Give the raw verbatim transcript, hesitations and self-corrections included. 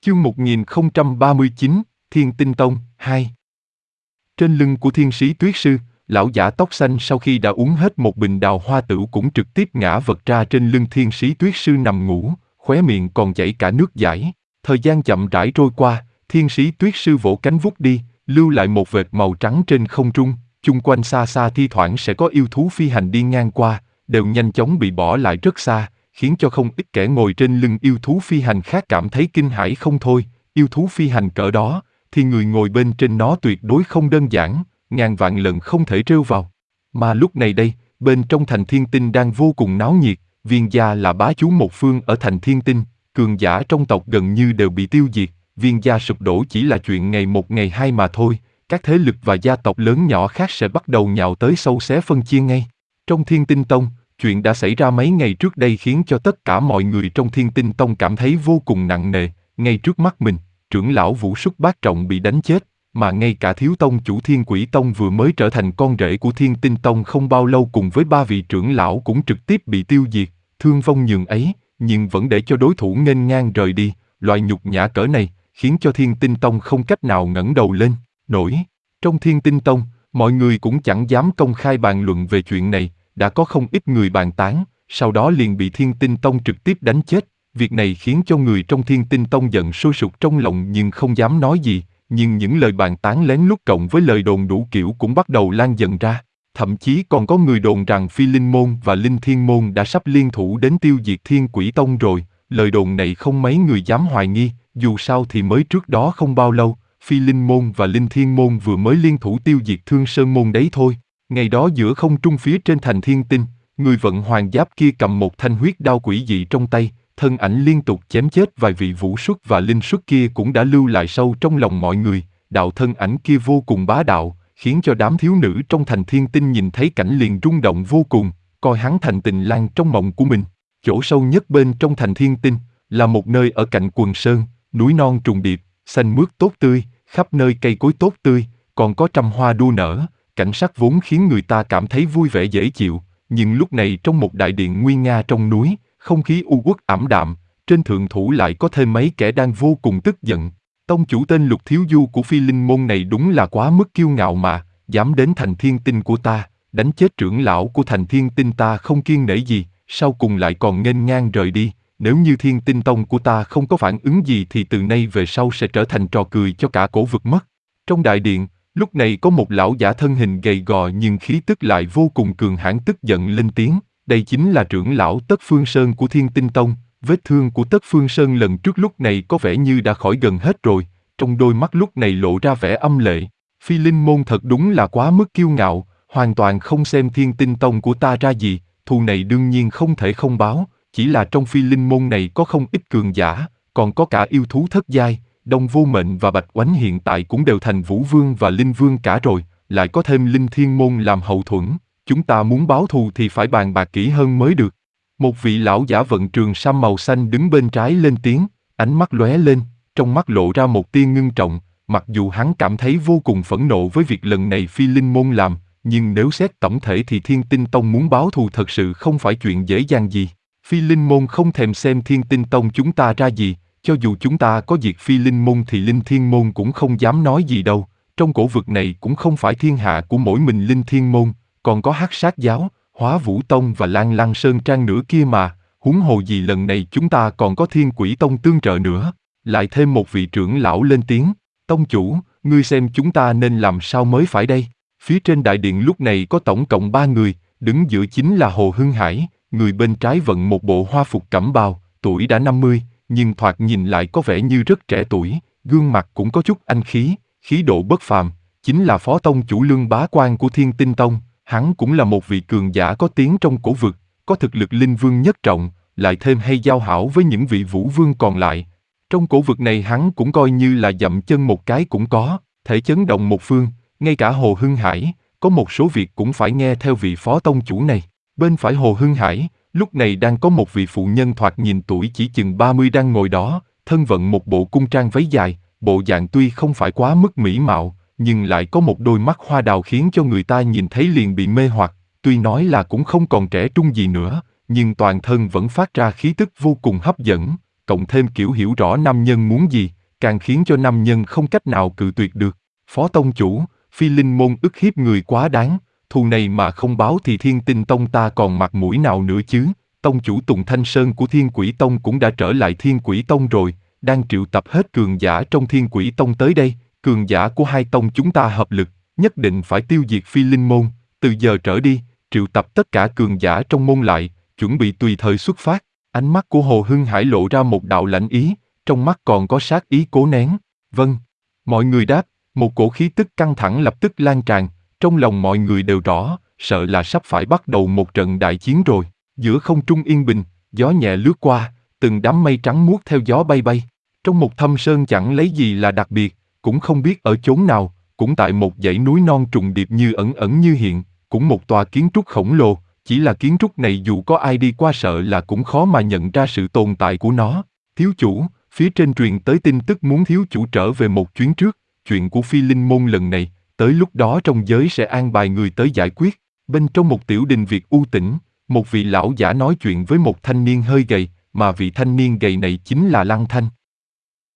Chương một nghìn không trăm ba mươi chín, Thiên Tinh Tông, hai. Trên lưng của thiên sĩ tuyết sư, lão giả tóc xanh sau khi đã uống hết một bình đào hoa tửu cũng trực tiếp ngã vật ra trên lưng thiên sĩ tuyết sư nằm ngủ, khóe miệng còn chảy cả nước dãi. Thời gian chậm rãi trôi qua, thiên sĩ tuyết sư vỗ cánh vút đi, lưu lại một vệt màu trắng trên không trung, chung quanh xa xa thi thoảng sẽ có yêu thú phi hành đi ngang qua, đều nhanh chóng bị bỏ lại rất xa, khiến cho không ít kẻ ngồi trên lưng yêu thú phi hành khác cảm thấy kinh hãi không thôi. Yêu thú phi hành cỡ đó, thì người ngồi bên trên nó tuyệt đối không đơn giản, ngàn vạn lần không thể trêu vào. Mà lúc này đây, bên trong thành Thiên Tinh đang vô cùng náo nhiệt, Viên gia là bá chủ một phương ở thành Thiên Tinh, cường giả trong tộc gần như đều bị tiêu diệt, Viên gia sụp đổ chỉ là chuyện ngày một ngày hai mà thôi, các thế lực và gia tộc lớn nhỏ khác sẽ bắt đầu nhào tới sâu xé phân chia ngay. Trong Thiên Tinh Tông, chuyện đã xảy ra mấy ngày trước đây khiến cho tất cả mọi người trong Thiên Tinh Tông cảm thấy vô cùng nặng nề. Ngay trước mắt mình, trưởng lão Vũ Súc Bát Trọng bị đánh chết, mà ngay cả thiếu tông chủ Thiên Quỷ Tông vừa mới trở thành con rể của Thiên Tinh Tông không bao lâu cùng với ba vị trưởng lão cũng trực tiếp bị tiêu diệt, thương vong nhường ấy, nhưng vẫn để cho đối thủ nghênh ngang rời đi. Loại nhục nhã cỡ này khiến cho Thiên Tinh Tông không cách nào ngẩng đầu lên nổi. Trong Thiên Tinh Tông, mọi người cũng chẳng dám công khai bàn luận về chuyện này, đã có không ít người bàn tán, sau đó liền bị Thiên Tinh Tông trực tiếp đánh chết. Việc này khiến cho người trong Thiên Tinh Tông giận sôi sục trong lòng nhưng không dám nói gì, nhưng những lời bàn tán lén lút cộng với lời đồn đủ kiểu cũng bắt đầu lan dần ra. Thậm chí còn có người đồn rằng Phi Linh Môn và Linh Thiên Môn đã sắp liên thủ đến tiêu diệt Thiên Quỷ Tông rồi. Lời đồn này không mấy người dám hoài nghi, dù sao thì mới trước đó không bao lâu, Phi Linh Môn và Linh Thiên Môn vừa mới liên thủ tiêu diệt Thương Sơn Môn đấy thôi. Ngày đó giữa không trung phía trên thành Thiên Tinh, người vận hoàng giáp kia cầm một thanh huyết đao quỷ dị trong tay, thân ảnh liên tục chém chết vài vị vũ xuất và linh xuất kia cũng đã lưu lại sâu trong lòng mọi người. Đạo thân ảnh kia vô cùng bá đạo, khiến cho đám thiếu nữ trong thành Thiên Tinh nhìn thấy cảnh liền rung động vô cùng, coi hắn thành tình lang trong mộng của mình. Chỗ sâu nhất bên trong thành Thiên Tinh là một nơi ở cạnh quần sơn, núi non trùng điệp, xanh mướt tốt tươi, khắp nơi cây cối tốt tươi, còn có trăm hoa đua nở, cảnh sắc vốn khiến người ta cảm thấy vui vẻ dễ chịu. Nhưng lúc này trong một đại điện nguy nga trong núi, không khí u uất ảm đạm, trên thượng thủ lại có thêm mấy kẻ đang vô cùng tức giận. Tông chủ tên Lục Thiếu Du của Phi Linh Môn này đúng là quá mức kiêu ngạo mà, dám đến thành Thiên Tinh của ta, đánh chết trưởng lão của thành Thiên Tinh ta không kiêng nể gì, sau cùng lại còn nghênh ngang rời đi. Nếu như Thiên Tinh Tông của ta không có phản ứng gì thì từ nay về sau sẽ trở thành trò cười cho cả cổ vực mất. Trong đại điện, lúc này có một lão giả thân hình gầy gò nhưng khí tức lại vô cùng cường hãn tức giận lên tiếng. Đây chính là trưởng lão Tất Phương Sơn của Thiên Tinh Tông. Vết thương của Tất Phương Sơn lần trước lúc này có vẻ như đã khỏi gần hết rồi, trong đôi mắt lúc này lộ ra vẻ âm lệ. Phi Linh Môn thật đúng là quá mức kiêu ngạo, hoàn toàn không xem Thiên Tinh Tông của ta ra gì, thù này đương nhiên không thể không báo, chỉ là trong Phi Linh Môn này có không ít cường giả, còn có cả yêu thú thất giai, Đông Vô Mệnh và Bạch Oánh hiện tại cũng đều thành Vũ Vương và Linh Vương cả rồi, lại có thêm Linh Thiên Môn làm hậu thuẫn, chúng ta muốn báo thù thì phải bàn bạc kỹ hơn mới được. Một vị lão giả vận trường sam màu xanh đứng bên trái lên tiếng, ánh mắt lóe lên, trong mắt lộ ra một tia ngưng trọng, mặc dù hắn cảm thấy vô cùng phẫn nộ với việc lần này Phi Linh Môn làm, nhưng nếu xét tổng thể thì Thiên Tinh Tông muốn báo thù thật sự không phải chuyện dễ dàng gì. Phi Linh Môn không thèm xem Thiên Tinh Tông chúng ta ra gì, cho dù chúng ta có diệt Phi Linh Môn thì Linh Thiên Môn cũng không dám nói gì đâu, trong cổ vực này cũng không phải thiên hạ của mỗi mình Linh Thiên Môn, còn có Hắc Sát Giáo, Hóa Vũ Tông và Lan Lăng Sơn Trang nữa kia mà, huống hồ gì lần này chúng ta còn có Thiên Quỷ Tông tương trợ nữa. Lại thêm một vị trưởng lão lên tiếng, tông chủ, ngươi xem chúng ta nên làm sao mới phải đây. Phía trên đại điện lúc này có tổng cộng ba người, đứng giữa chính là Hồ Hưng Hải, người bên trái vận một bộ hoa phục cẩm bào, tuổi đã năm mươi, nhưng thoạt nhìn lại có vẻ như rất trẻ tuổi, gương mặt cũng có chút anh khí, khí độ bất phàm, chính là phó tông chủ Lương Bá Quan của Thiên Tinh Tông. Hắn cũng là một vị cường giả có tiếng trong cổ vực, có thực lực linh vương nhất trọng, lại thêm hay giao hảo với những vị vũ vương còn lại. Trong cổ vực này hắn cũng coi như là dậm chân một cái cũng có, thể chấn động một phương, ngay cả Hồ Hưng Hải, có một số việc cũng phải nghe theo vị phó tông chủ này. Bên phải Hồ Hưng Hải, lúc này đang có một vị phụ nhân thoạt nhìn tuổi chỉ chừng ba mươi đang ngồi đó, thân vận một bộ cung trang váy dài, bộ dạng tuy không phải quá mức mỹ mạo, nhưng lại có một đôi mắt hoa đào khiến cho người ta nhìn thấy liền bị mê hoặc, tuy nói là cũng không còn trẻ trung gì nữa, nhưng toàn thân vẫn phát ra khí tức vô cùng hấp dẫn. cộng thêm kiểu hiểu rõ nam nhân muốn gì, càng khiến cho nam nhân không cách nào cự tuyệt được. Phó tông chủ, Phi Linh môn ức hiếp người quá đáng, thù này mà không báo thì Thiên Tinh Tông ta còn mặt mũi nào nữa chứ? Tông chủ Tùng Thanh Sơn của Thiên Quỷ Tông cũng đã trở lại Thiên Quỷ Tông rồi, đang triệu tập hết cường giả trong Thiên Quỷ Tông tới đây, cường giả của hai tông chúng ta hợp lực, nhất định phải tiêu diệt Phi Linh môn, từ giờ trở đi, triệu tập tất cả cường giả trong môn lại, chuẩn bị tùy thời xuất phát. Ánh mắt của Hồ Hưng Hải lộ ra một đạo lãnh ý, trong mắt còn có sát ý cố nén. Vâng. Mọi người đáp, một cổ khí tức căng thẳng lập tức lan tràn, trong lòng mọi người đều rõ, sợ là sắp phải bắt đầu một trận đại chiến rồi. Giữa không trung yên bình, gió nhẹ lướt qua, từng đám mây trắng muốt theo gió bay bay. Trong một thâm sơn chẳng lấy gì là đặc biệt, cũng không biết ở chốn nào, cũng tại một dãy núi non trùng điệp như ẩn ẩn như hiện, cũng một tòa kiến trúc khổng lồ, chỉ là kiến trúc này dù có ai đi qua sợ là cũng khó mà nhận ra sự tồn tại của nó. Thiếu chủ, phía trên truyền tới tin tức muốn thiếu chủ trở về một chuyến trước, chuyện của Phi Linh môn lần này, tới lúc đó trong giới sẽ an bài người tới giải quyết. Bên trong một tiểu đình Việt u tĩnh, một vị lão giả nói chuyện với một thanh niên hơi gầy, mà vị thanh niên gầy này chính là Lăng Thanh.